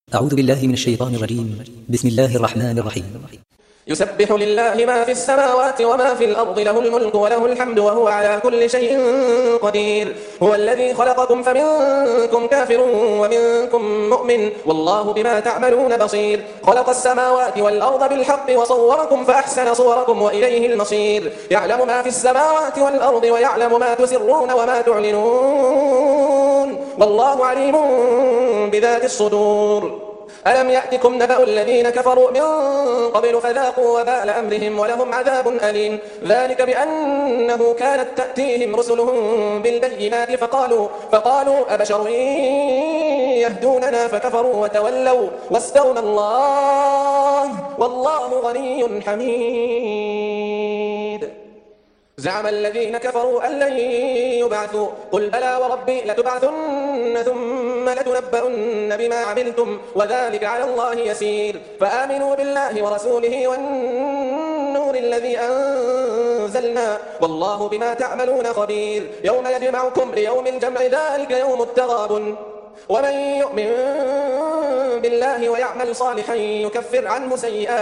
أعوذ بالله من الشيطان الرجيم. بسم الله الرحمن الرحيم. يسبح لله ما في السماوات وما في الأرض، له الملك وله الحمد وهو على كل شيء قدير. هو الذي خلقكم فمنكم كافر ومنكم مؤمن، والله بما تعملون بصير. خلق السماوات والأرض بالحق وصوركم فأحسن صوركم وإليه المصير. يعلم ما في السماوات والأرض ويعلم ما تسرون وما تعلنون، والله عليم بذات الصدور. ألم يأتكم نبأ الذين كفروا من قبل فذاقوا وبال أمرهم ولهم عذاب أليم. ذلك بأنه كانت تأتيهم رسلهم بالبينات فقالوا أبشر يهدوننا فكفروا وتولوا واستغنى الله والله غني حميد. زعم الذين كفروا أن لن يبعثوا، قل بلى وربي لتبعثن ثم لتنبؤن بما عملتم وذلك على الله يسير. فآمنوا بالله ورسوله والنور الذي أنزلنا والله بما تعملون خبير. يوم يجمعكم ليوم الجمع ذلك يوم التغابن. ومن يؤمن بالله ويعمل صالحا يكفر عنه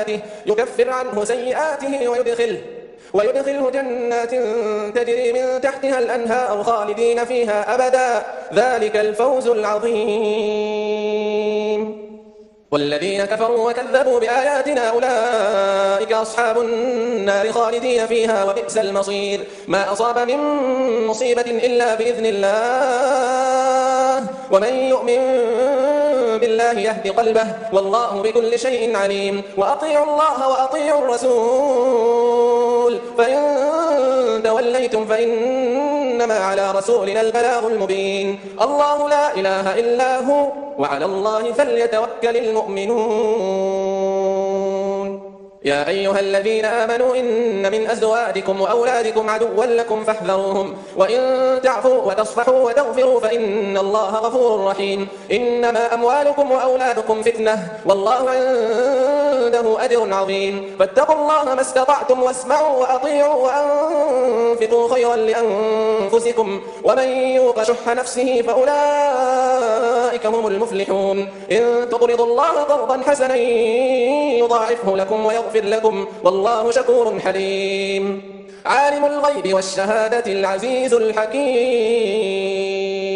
سيئاته ويدخله جنات تجري من تحتها الأنهار خالدين فيها أبدا، ذلك الفوز العظيم. والذين كفروا وكذبوا بآياتنا أولئك أصحاب النار خالدين فيها وبئس المصير. ما أصاب من مصيبة إلا بإذن الله، ومن يؤمن بالله يهد قلبه والله بكل شيء عليم. وأطيعوا الله وأطيعوا الرسول، فإن توليتم فإنما على رسولنا البلاغ المبين. الله لا إله إلا هو وعلى الله فليتوكل المؤمنون. يا أيها الذين آمنوا إن من أزواجكم وأولادكم عدوا لكم فاحذروهم، وإن تعفوا وتصفحوا وتغفروا فإن الله غفور رحيم. إنما أموالكم وأولادكم فتنة والله عنده أجر عظيم. فاتقوا الله ما استطعتم واسمعوا وأطيعوا وأنفقوا خيرا لأنفسكم، ومن يوق شح نفسه فأولئك هم المفلحون. إن تقرضوا الله قرضا حسنا يضاعفه لكم ويغفر لكم والله شكور حليم. عالم الغيب والشهادة العزيز الحكيم.